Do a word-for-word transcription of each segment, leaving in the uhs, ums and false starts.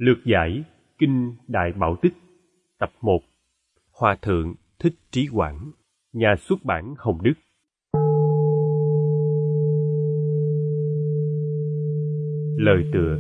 Lược giải Kinh Đại Bảo Tích, tập một. Hòa thượng Thích Trí Quảng, nhà xuất bản Hồng Đức. Lời tựa.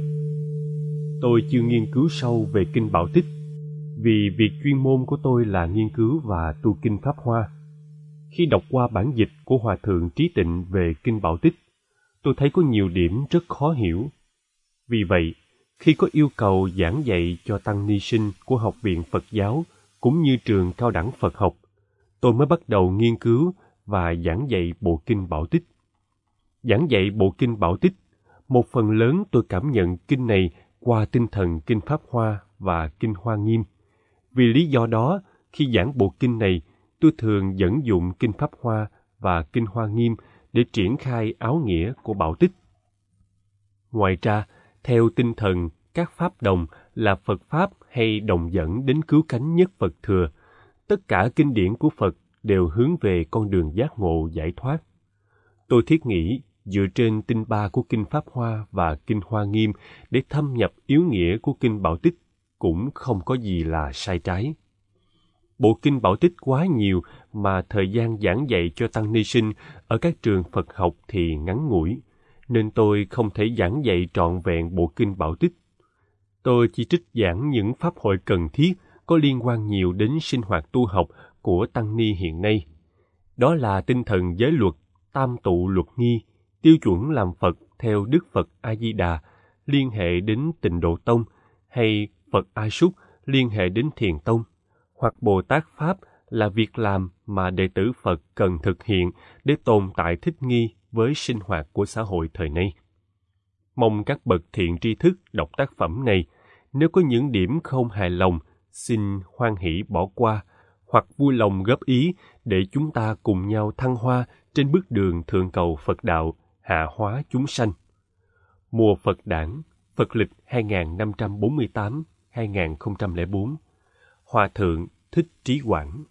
Tôi chưa nghiên cứu sâu về Kinh Bảo Tích, vì việc chuyên môn của tôi là nghiên cứu và tu Kinh Pháp Hoa. Khi đọc qua bản dịch của Hòa thượng Trí Tịnh về Kinh Bảo Tích, tôi thấy có nhiều điểm rất khó hiểu. Vì vậy, khi có yêu cầu giảng dạy cho tăng ni sinh của Học viện Phật giáo cũng như trường cao đẳng Phật học, tôi mới bắt đầu nghiên cứu và giảng dạy bộ Kinh Bảo Tích. Giảng dạy bộ Kinh Bảo Tích, một phần lớn tôi cảm nhận kinh này qua tinh thần Kinh Pháp Hoa và Kinh Hoa Nghiêm. Vì lý do đó, khi giảng bộ kinh này, tôi thường dẫn dụng Kinh Pháp Hoa và Kinh Hoa Nghiêm để triển khai áo nghĩa của Bảo Tích. Ngoài ra, theo tinh thần các pháp đồng là Phật Pháp hay đồng dẫn đến cứu cánh nhất Phật Thừa, tất cả kinh điển của Phật đều hướng về con đường giác ngộ giải thoát. Tôi thiết nghĩ dựa trên tinh ba của Kinh Pháp Hoa và Kinh Hoa Nghiêm để thâm nhập yếu nghĩa của Kinh Bảo Tích cũng không có gì là sai trái. Bộ Kinh Bảo Tích quá nhiều mà thời gian giảng dạy cho tăng ni sinh ở các trường Phật học thì ngắn ngủi, nên tôi không thể giảng dạy trọn vẹn bộ Kinh Bảo Tích. Tôi chỉ trích giảng những pháp hội cần thiết có liên quan nhiều đến sinh hoạt tu học của tăng ni hiện nay. Đó là tinh thần giới luật, tam tụ luật nghi, tiêu chuẩn làm Phật theo Đức Phật A-di-đà liên hệ đến Tịnh Độ Tông, hay Phật A-súc liên hệ đến Thiền Tông, hoặc Bồ Tát Pháp là việc làm mà đệ tử Phật cần thực hiện để tồn tại thích nghi với sinh hoạt của xã hội thời nay. Mong các bậc thiện tri thức đọc tác phẩm này, nếu có những điểm không hài lòng, xin hoan hỷ bỏ qua, hoặc vui lòng góp ý để chúng ta cùng nhau thăng hoa trên bước đường thượng cầu Phật đạo, hạ hóa chúng sanh. Mùa Phật Đản, Phật lịch hai nghìn năm trăm bốn mươi tám đến hai nghìn không trăm lẻ bốn. Hòa thượng Thích Trí Quảng.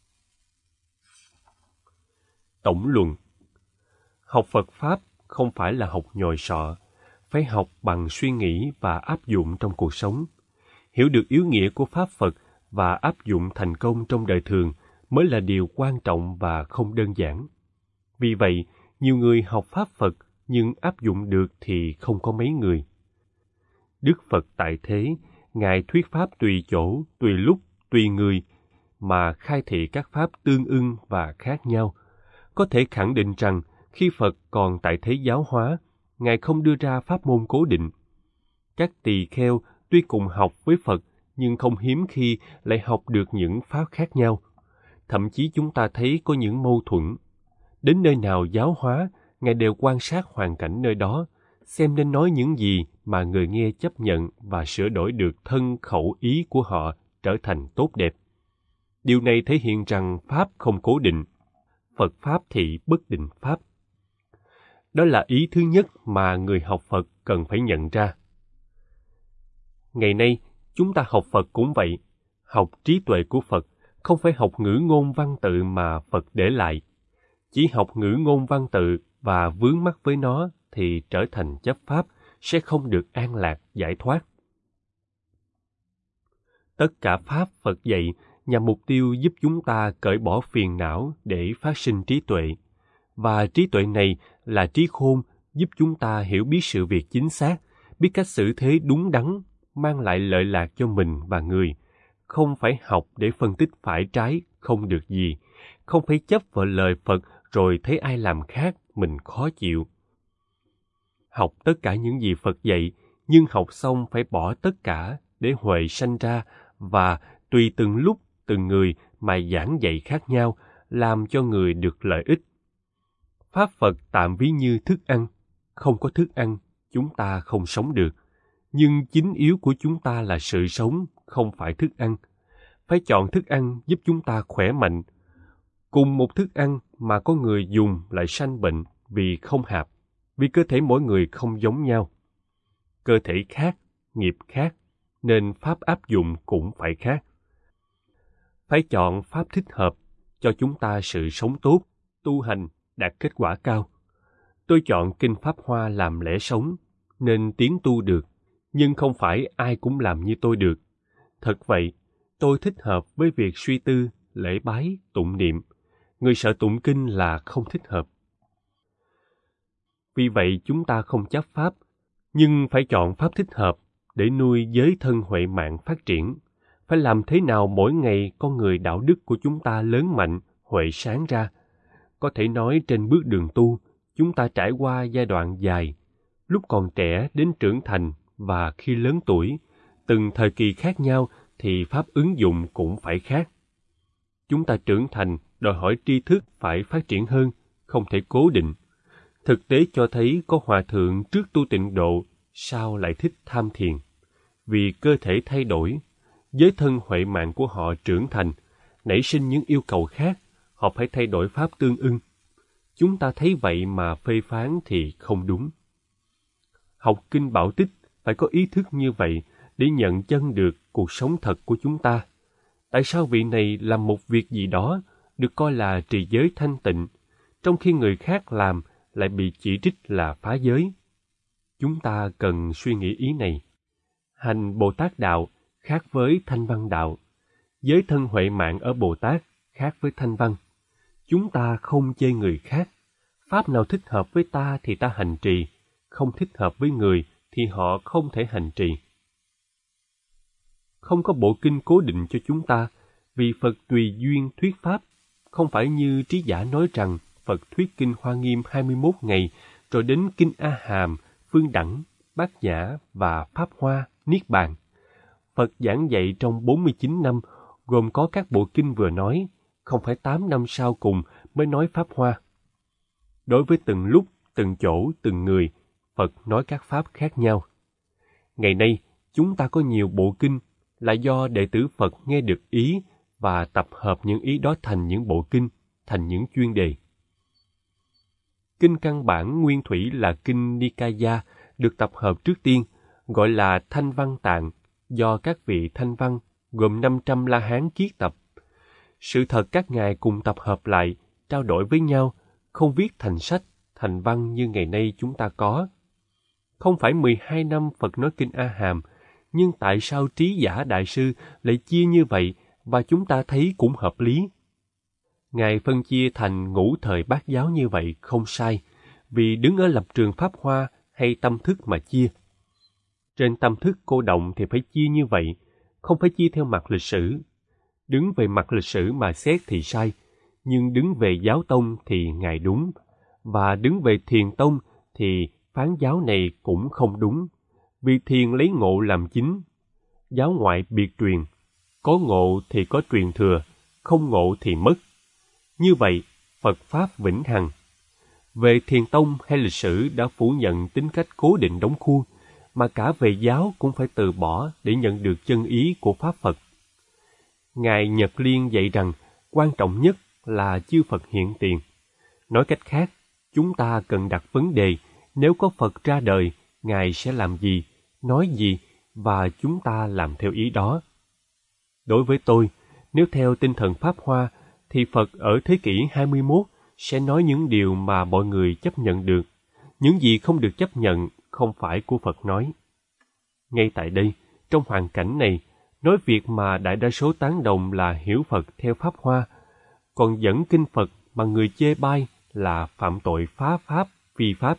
Tổng luận. Học Phật Pháp không phải là học nhồi sọ, phải học bằng suy nghĩ và áp dụng trong cuộc sống. Hiểu được yếu nghĩa của Pháp Phật và áp dụng thành công trong đời thường mới là điều quan trọng và không đơn giản. Vì vậy, nhiều người học Pháp Phật nhưng áp dụng được thì không có mấy người. Đức Phật tại thế, Ngài thuyết Pháp tùy chỗ, tùy lúc, tùy người, mà khai thị các Pháp tương ưng và khác nhau. Có thể khẳng định rằng, khi Phật còn tại thế giáo hóa, Ngài không đưa ra pháp môn cố định. Các tỳ kheo tuy cùng học với Phật, nhưng không hiếm khi lại học được những pháp khác nhau. Thậm chí chúng ta thấy có những mâu thuẫn. Đến nơi nào giáo hóa, Ngài đều quan sát hoàn cảnh nơi đó, xem nên nói những gì mà người nghe chấp nhận và sửa đổi được thân khẩu ý của họ trở thành tốt đẹp. Điều này thể hiện rằng Pháp không cố định, Phật Pháp thì bất định Pháp. Đó là ý thứ nhất mà người học Phật cần phải nhận ra. Ngày nay, chúng ta học Phật cũng vậy, học trí tuệ của Phật, không phải học ngữ ngôn văn tự mà Phật để lại. Chỉ học ngữ ngôn văn tự và vướng mắc với nó thì trở thành chấp pháp, sẽ không được an lạc, giải thoát. Tất cả Pháp Phật dạy nhằm mục tiêu giúp chúng ta cởi bỏ phiền não để phát sinh trí tuệ. Và trí tuệ này là trí khôn giúp chúng ta hiểu biết sự việc chính xác, biết cách xử thế đúng đắn, mang lại lợi lạc cho mình và người. Không phải học để phân tích phải trái, không được gì. Không phải chấp vào lời Phật rồi thấy ai làm khác, mình khó chịu. Học tất cả những gì Phật dạy, nhưng học xong phải bỏ tất cả để huệ sanh ra và tùy từng lúc, từng người mà giảng dạy khác nhau, làm cho người được lợi ích. Pháp Phật tạm ví như thức ăn. Không có thức ăn, chúng ta không sống được. Nhưng chính yếu của chúng ta là sự sống, không phải thức ăn. Phải chọn thức ăn giúp chúng ta khỏe mạnh. Cùng một thức ăn mà có người dùng lại sanh bệnh vì không hợp, vì cơ thể mỗi người không giống nhau. Cơ thể khác, nghiệp khác, nên pháp áp dụng cũng phải khác. Phải chọn pháp thích hợp, cho chúng ta sự sống tốt, tu hành, đạt kết quả cao. Tôi chọn Kinh Pháp Hoa làm lẽ sống, nên tiến tu được, Nhưng không phải ai cũng làm như tôi được. Thật vậy, tôi thích hợp với việc suy tư, lễ bái, tụng niệm. Người sợ tụng kinh là không thích hợp. Vì vậy chúng ta không chấp pháp, nhưng phải chọn pháp thích hợp để nuôi giới thân huệ mạng phát triển. Phải làm thế nào mỗi ngày con người đạo đức của chúng ta lớn mạnh, huệ sáng ra. Có thể nói trên bước đường tu, chúng ta trải qua giai đoạn dài, lúc còn trẻ đến trưởng thành và khi lớn tuổi, từng thời kỳ khác nhau thì pháp ứng dụng cũng phải khác. Chúng ta trưởng thành đòi hỏi tri thức phải phát triển hơn, không thể cố định. Thực tế cho thấy có hòa thượng trước tu tịnh độ, sau lại thích tham thiền. Vì cơ thể thay đổi, giới thân huệ mạng của họ trưởng thành, nảy sinh những yêu cầu khác, họ phải thay đổi pháp tương ưng. Chúng ta thấy vậy mà phê phán thì không đúng. Học kinh Bảo Tích phải có ý thức như vậy để nhận chân được cuộc sống thật của chúng ta. Tại sao vị này làm một việc gì đó được coi là trì giới thanh tịnh, trong khi người khác làm lại bị chỉ trích là phá giới? Chúng ta cần suy nghĩ ý này. Hành Bồ Tát đạo khác với thanh văn đạo. Giới thân huệ mạng ở Bồ Tát khác với thanh văn. Chúng ta không chê người khác. Pháp nào thích hợp với ta thì ta hành trì, không thích hợp với người thì họ không thể hành trì. Không có bộ kinh cố định cho chúng ta, vì Phật tùy duyên thuyết pháp, không phải như trí giả nói rằng Phật thuyết kinh Hoa Nghiêm hai mươi mốt ngày, rồi đến kinh A Hàm, Phương Đẳng, Bát Nhã và Pháp Hoa, Niết Bàn. Phật giảng dạy trong bốn mươi chín năm, gồm có các bộ kinh vừa nói, không phải tám năm sau cùng mới nói Pháp Hoa. Đối với từng lúc, từng chỗ, từng người, Phật nói các pháp khác nhau. Ngày nay, chúng ta có nhiều bộ kinh là do đệ tử Phật nghe được ý và tập hợp những ý đó thành những bộ kinh, thành những chuyên đề. Kinh căn bản nguyên thủy là kinh Nikaya, được tập hợp trước tiên, gọi là Thanh Văn Tạng, do các vị Thanh Văn gồm năm trăm La Hán kiết tập. Sự thật các ngài cùng tập hợp lại, trao đổi với nhau, không viết thành sách, thành văn như ngày nay chúng ta có. Không phải mười hai năm Phật nói kinh A Hàm, nhưng tại sao trí giả đại sư lại chia như vậy và chúng ta thấy cũng hợp lý? Ngài phân chia thành ngũ thời bát giáo như vậy không sai, vì đứng ở lập trường Pháp Hoa hay tâm thức mà chia. Trên tâm thức cô động thì phải chia như vậy, không phải chia theo mặt lịch sử. Đứng về mặt lịch sử mà xét thì sai, nhưng đứng về giáo tông thì Ngài đúng, và đứng về thiền tông thì phán giáo này cũng không đúng, vì thiền lấy ngộ làm chính. Giáo ngoại biệt truyền, có ngộ thì có truyền thừa, không ngộ thì mất. Như vậy, Phật Pháp vĩnh hằng. Về thiền tông hay lịch sử đã phủ nhận tính cách cố định đóng khuôn, mà cả về giáo cũng phải từ bỏ để nhận được chân ý của Pháp Phật. Ngài Nhật Liên dạy rằng quan trọng nhất là chư Phật hiện tiền. Nói cách khác, chúng ta cần đặt vấn đề nếu có Phật ra đời, Ngài sẽ làm gì, nói gì, và chúng ta làm theo ý đó. Đối với tôi, nếu theo tinh thần Pháp Hoa, thì Phật ở thế kỷ hai mươi mốt sẽ nói những điều mà mọi người chấp nhận được. Những gì không được chấp nhận không phải của Phật nói. Ngay tại đây, trong hoàn cảnh này, nói việc mà đại đa số tán đồng là hiểu Phật theo Pháp Hoa, còn dẫn kinh Phật mà người chê bai là phạm tội phá Pháp, phi Pháp.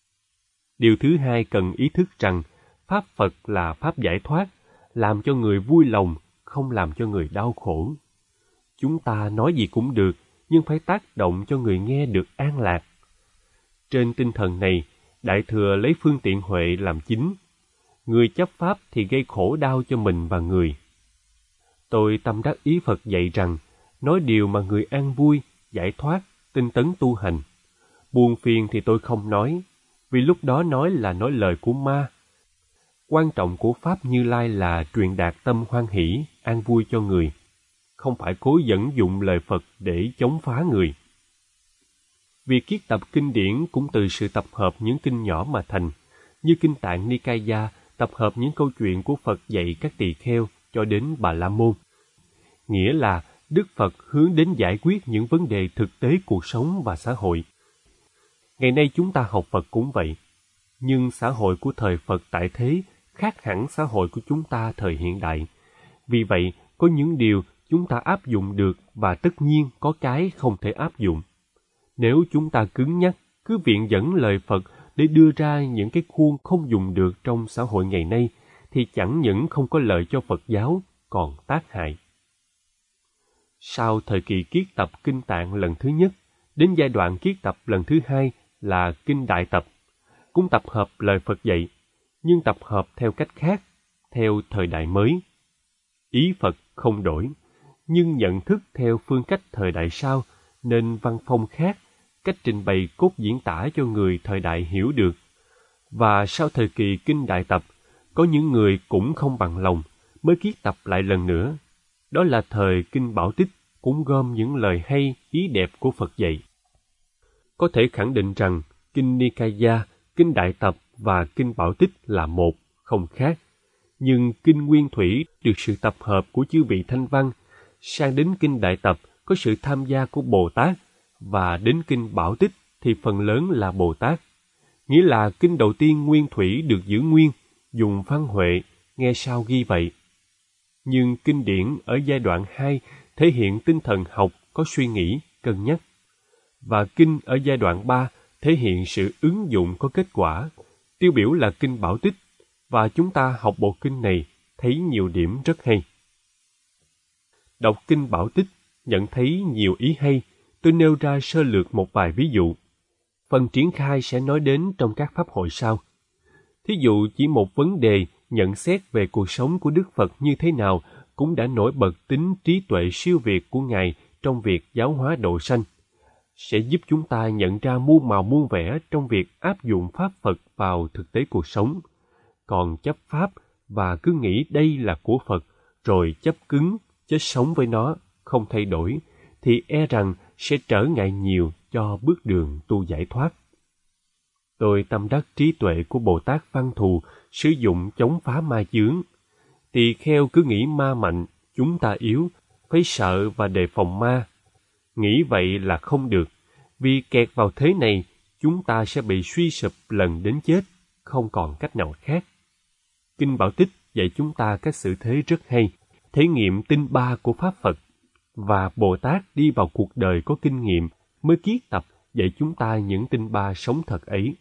Điều thứ hai cần ý thức rằng Pháp Phật là Pháp giải thoát, làm cho người vui lòng, không làm cho người đau khổ. Chúng ta nói gì cũng được, nhưng phải tác động cho người nghe được an lạc. Trên tinh thần này, Đại Thừa lấy phương tiện huệ làm chính. Người chấp Pháp thì gây khổ đau cho mình và người. Tôi tâm đắc ý Phật dạy rằng, nói điều mà người an vui, giải thoát, tinh tấn tu hành. Buồn phiền thì tôi không nói, vì lúc đó nói là nói lời của ma. Quan trọng của Pháp Như Lai là truyền đạt tâm hoan hỷ, an vui cho người, không phải cố dẫn dụng lời Phật để chống phá người. Việc kiết tập kinh điển cũng từ sự tập hợp những kinh nhỏ mà thành, như kinh Tạng Nikaya tập hợp những câu chuyện của Phật dạy các tỳ kheo cho đến Bà La Môn. Nghĩa là Đức Phật hướng đến giải quyết những vấn đề thực tế cuộc sống và xã hội. Ngày nay chúng ta học Phật cũng vậy, nhưng xã hội của thời Phật tại thế khác hẳn xã hội của chúng ta thời hiện đại. Vì vậy, có những điều chúng ta áp dụng được và tất nhiên có cái không thể áp dụng. Nếu chúng ta cứng nhắc, cứ viện dẫn lời Phật để đưa ra những cái khuôn không dùng được trong xã hội ngày nay, thì chẳng những không có lợi cho Phật giáo, còn tác hại. Sau thời kỳ kiết tập Kinh Tạng lần thứ nhất, đến giai đoạn kiết tập lần thứ hai là Kinh Đại Tập, cũng tập hợp lời Phật dạy, nhưng tập hợp theo cách khác, theo thời đại mới. Ý Phật không đổi, nhưng nhận thức theo phương cách thời đại sau, nên văn phong khác, cách trình bày cốt diễn tả cho người thời đại hiểu được. Và sau thời kỳ Kinh Đại Tập, có những người cũng không bằng lòng, mới kiết tập lại lần nữa. Đó là thời Kinh Bảo Tích, cũng gom những lời hay, ý đẹp của Phật dạy. Có thể khẳng định rằng, Kinh Nikaya, Kinh Đại Tập và Kinh Bảo Tích là một, không khác. Nhưng Kinh Nguyên Thủy được sự tập hợp của chư vị Thanh Văn, sang đến Kinh Đại Tập có sự tham gia của Bồ Tát, và đến Kinh Bảo Tích thì phần lớn là Bồ Tát. Nghĩa là kinh đầu tiên Nguyên Thủy được giữ nguyên, dùng văn huệ, nghe sao ghi vậy. Nhưng kinh điển ở giai đoạn hai thể hiện tinh thần học có suy nghĩ, cân nhắc. Và kinh ở giai đoạn ba thể hiện sự ứng dụng có kết quả, tiêu biểu là Kinh Bảo Tích, và chúng ta học bộ kinh này thấy nhiều điểm rất hay. Đọc Kinh Bảo Tích, nhận thấy nhiều ý hay, tôi nêu ra sơ lược một vài ví dụ. Phần triển khai sẽ nói đến trong các pháp hội sau. Thí dụ chỉ một vấn đề nhận xét về cuộc sống của Đức Phật như thế nào cũng đã nổi bật tính trí tuệ siêu việt của Ngài trong việc giáo hóa độ sanh, sẽ giúp chúng ta nhận ra muôn màu muôn vẻ trong việc áp dụng Pháp Phật vào thực tế cuộc sống. Còn chấp Pháp và cứ nghĩ đây là của Phật, rồi chấp cứng, chết sống với nó, không thay đổi, thì e rằng sẽ trở ngại nhiều cho bước đường tu giải thoát. Tôi tâm đắc trí tuệ của Bồ Tát Văn Thù sử dụng chống phá ma chướng. Tỳ kheo cứ nghĩ ma mạnh, chúng ta yếu, phải sợ và đề phòng ma. Nghĩ vậy là không được, vì kẹt vào thế này, chúng ta sẽ bị suy sụp lần đến chết, không còn cách nào khác. Kinh Bảo Tích dạy chúng ta các sự thế rất hay, thể nghiệm tinh ba của Pháp Phật, và Bồ Tát đi vào cuộc đời có kinh nghiệm mới kiết tập dạy chúng ta những tinh ba sống thật ấy.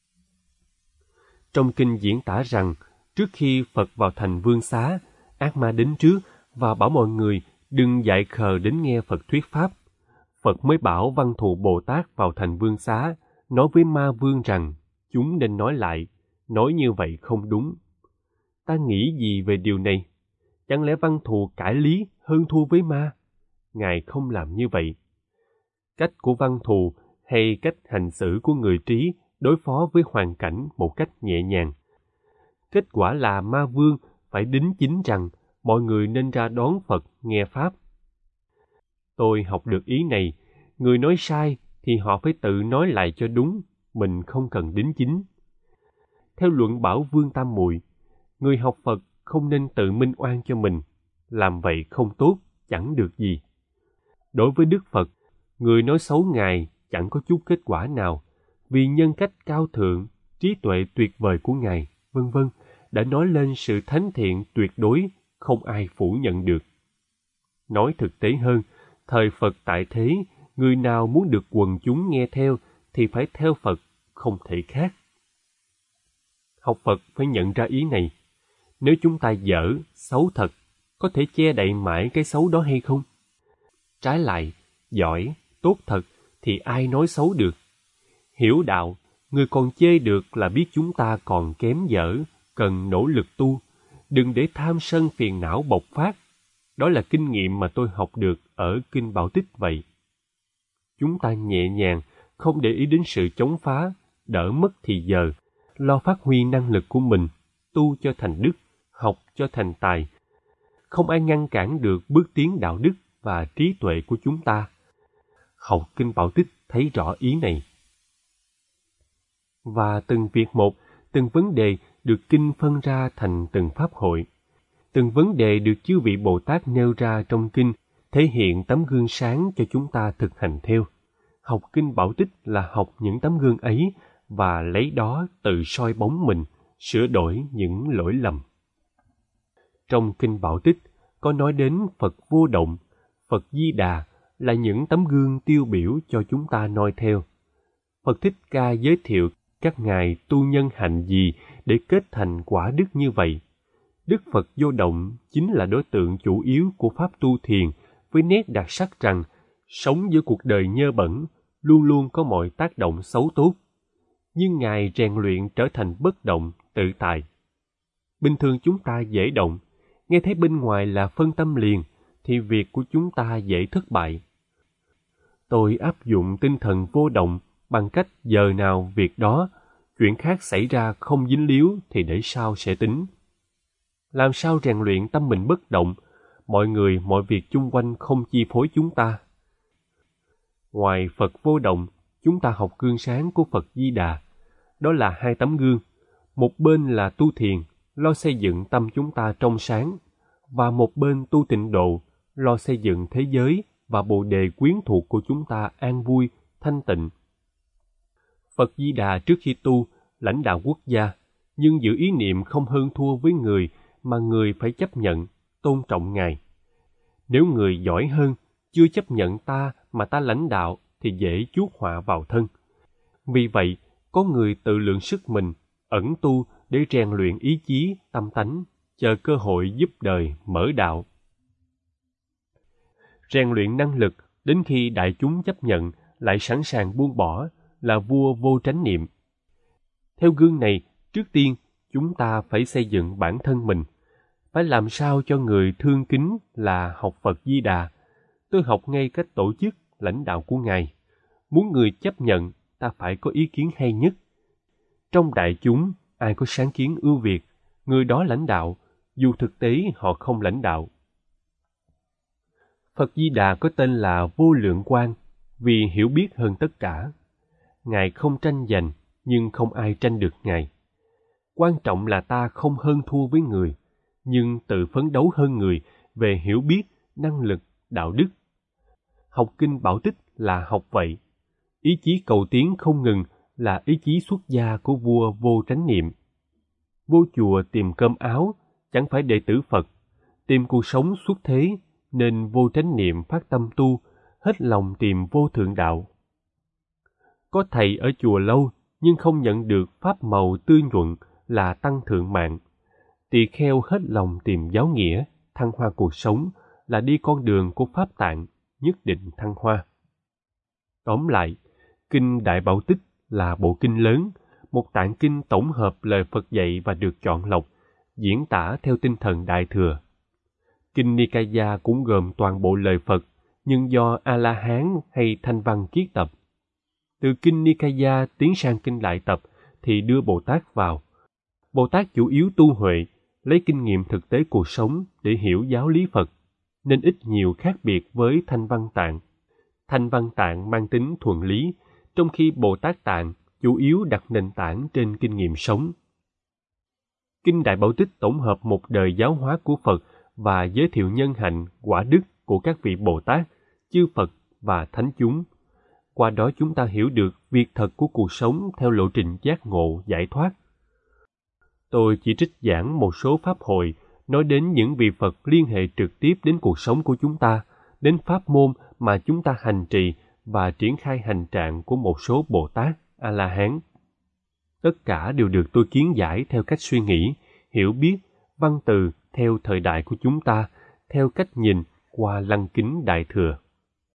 Trong kinh diễn tả rằng, trước khi Phật vào thành Vương Xá, ác ma đến trước và bảo mọi người đừng dại khờ đến nghe Phật thuyết Pháp. Phật mới bảo Văn Thù Bồ Tát vào thành Vương Xá, nói với ma vương rằng chúng nên nói lại, nói như vậy không đúng. Ta nghĩ gì về điều này? Chẳng lẽ Văn Thù cãi lý hơn thua với ma? Ngài không làm như vậy. Cách của Văn Thù hay cách hành xử của người trí đối phó với hoàn cảnh một cách nhẹ nhàng. Kết quả là ma vương phải đính chính rằng mọi người nên ra đón Phật nghe Pháp. Tôi học được ý này, người nói sai thì họ phải tự nói lại cho đúng, mình không cần đính chính. Theo luận bảo Vương Tam Muội, người học Phật không nên tự minh oan cho mình, làm vậy không tốt, chẳng được gì. Đối với Đức Phật, người nói xấu Ngài chẳng có chút kết quả nào, vì nhân cách cao thượng, trí tuệ tuyệt vời của Ngài, vân vân đã nói lên sự thánh thiện tuyệt đối, không ai phủ nhận được. Nói thực tế hơn, thời Phật tại thế, người nào muốn được quần chúng nghe theo thì phải theo Phật, không thể khác. Học Phật phải nhận ra ý này. Nếu chúng ta dở, xấu thật, có thể che đậy mãi cái xấu đó hay không? Trái lại, giỏi, tốt thật thì ai nói xấu được? Hiểu đạo, người còn chê được là biết chúng ta còn kém dở, cần nỗ lực tu. Đừng để tham sân phiền não bộc phát. Đó là kinh nghiệm mà tôi học được ở Kinh Bảo Tích vậy. Chúng ta nhẹ nhàng, không để ý đến sự chống phá, đỡ mất thì giờ, lo phát huy năng lực của mình, tu cho thành đức, học cho thành tài. Không ai ngăn cản được bước tiến đạo đức và trí tuệ của chúng ta. Học Kinh Bảo Tích thấy rõ ý này. Và từng việc một, từng vấn đề được kinh phân ra thành từng pháp hội. Từng vấn đề được chư vị Bồ Tát nêu ra trong kinh, thể hiện tấm gương sáng cho chúng ta thực hành theo. Học Kinh Bảo Tích là học những tấm gương ấy và lấy đó tự soi bóng mình, sửa đổi những lỗi lầm. Trong Kinh Bảo Tích có nói đến Phật Vô Động, Phật Di Đà là những tấm gương tiêu biểu cho chúng ta noi theo. Phật Thích Ca giới thiệu các ngài tu nhân hạnh gì để kết thành quả đức như vậy. Đức Phật Vô Động chính là đối tượng chủ yếu của pháp tu thiền, với nét đặc sắc rằng sống giữa cuộc đời nhơ bẩn luôn luôn có mọi tác động xấu tốt, nhưng ngài rèn luyện trở thành bất động, tự tại. Bình thường chúng ta dễ động, nghe thấy bên ngoài là phân tâm liền, thì việc của chúng ta dễ thất bại. Tôi áp dụng tinh thần vô động bằng cách giờ nào việc đó, chuyện khác xảy ra không dính líu thì để sau sẽ tính. Làm sao rèn luyện tâm mình bất động, mọi người, mọi việc chung quanh không chi phối chúng ta. Ngoài Phật Vô Động, chúng ta học gương sáng của Phật Di Đà. Đó là hai tấm gương. Một bên là tu thiền, lo xây dựng tâm chúng ta trong sáng, và một bên tu tịnh độ, lo xây dựng thế giới và bồ đề quyến thuộc của chúng ta an vui, thanh tịnh. Phật Di Đà trước khi tu, lãnh đạo quốc gia, nhưng giữ ý niệm không hơn thua với người mà người phải chấp nhận, tôn trọng Ngài. Nếu người giỏi hơn, chưa chấp nhận ta mà ta lãnh đạo thì dễ chuốc họa vào thân. Vì vậy, có người tự lượng sức mình, ẩn tu để rèn luyện ý chí, tâm tánh, chờ cơ hội giúp đời mở đạo. Rèn luyện năng lực đến khi đại chúng chấp nhận lại sẵn sàng buông bỏ là vua vô tránh niệm. Theo gương này, trước tiên chúng ta phải xây dựng bản thân mình, phải làm sao cho người thương kính là học Phật Di Đà. Tôi học ngay cách tổ chức, lãnh đạo của Ngài. Muốn người chấp nhận, ta phải có ý kiến hay nhất. Trong đại chúng, ai có sáng kiến ưu việt, người đó lãnh đạo, dù thực tế họ không lãnh đạo. Phật Di Đà có tên là Vô Lượng Quang vì hiểu biết hơn tất cả. Ngài không tranh giành, nhưng không ai tranh được Ngài. Quan trọng là ta không hơn thua với người, nhưng tự phấn đấu hơn người về hiểu biết, năng lực, đạo đức. Học Kinh Bảo Tích là học vậy. Ý chí cầu tiến không ngừng là ý chí xuất gia của vua vô tránh niệm. Vô chùa tìm cơm áo, chẳng phải đệ tử Phật. Tìm cuộc sống xuất thế, nên vô tránh niệm phát tâm tu, hết lòng tìm vô thượng đạo. Có thầy ở chùa lâu, nhưng không nhận được pháp màu tươi nhuận là tăng thượng mạng. Tỳ kheo hết lòng tìm giáo nghĩa, thăng hoa cuộc sống là đi con đường của Pháp Tạng, nhất định thăng hoa. Tóm lại, Kinh Đại Bảo Tích là bộ kinh lớn, một tạng kinh tổng hợp lời Phật dạy và được chọn lọc, diễn tả theo tinh thần Đại Thừa. Kinh Nikaya cũng gồm toàn bộ lời Phật, nhưng do A-la-hán hay Thanh Văn kiết tập. Từ Kinh Nikaya tiến sang Kinh Đại Tập thì đưa Bồ Tát vào. Bồ Tát chủ yếu tu huệ, lấy kinh nghiệm thực tế cuộc sống để hiểu giáo lý Phật, nên ít nhiều khác biệt với Thanh Văn Tạng. Thanh Văn Tạng mang tính thuần lý, trong khi Bồ Tát Tạng chủ yếu đặt nền tảng trên kinh nghiệm sống. Kinh Đại Bảo Tích tổng hợp một đời giáo hóa của Phật và giới thiệu nhân hạnh, quả đức của các vị Bồ Tát, chư Phật và thánh chúng. Qua đó chúng ta hiểu được việc thật của cuộc sống theo lộ trình giác ngộ, giải thoát. Tôi chỉ trích giảng một số pháp hội, nói đến những vị Phật liên hệ trực tiếp đến cuộc sống của chúng ta, đến pháp môn mà chúng ta hành trì và triển khai hành trạng của một số Bồ Tát, A-la-hán. Tất cả đều được tôi kiến giải theo cách suy nghĩ, hiểu biết, văn từ theo thời đại của chúng ta, theo cách nhìn qua lăng kính Đại Thừa.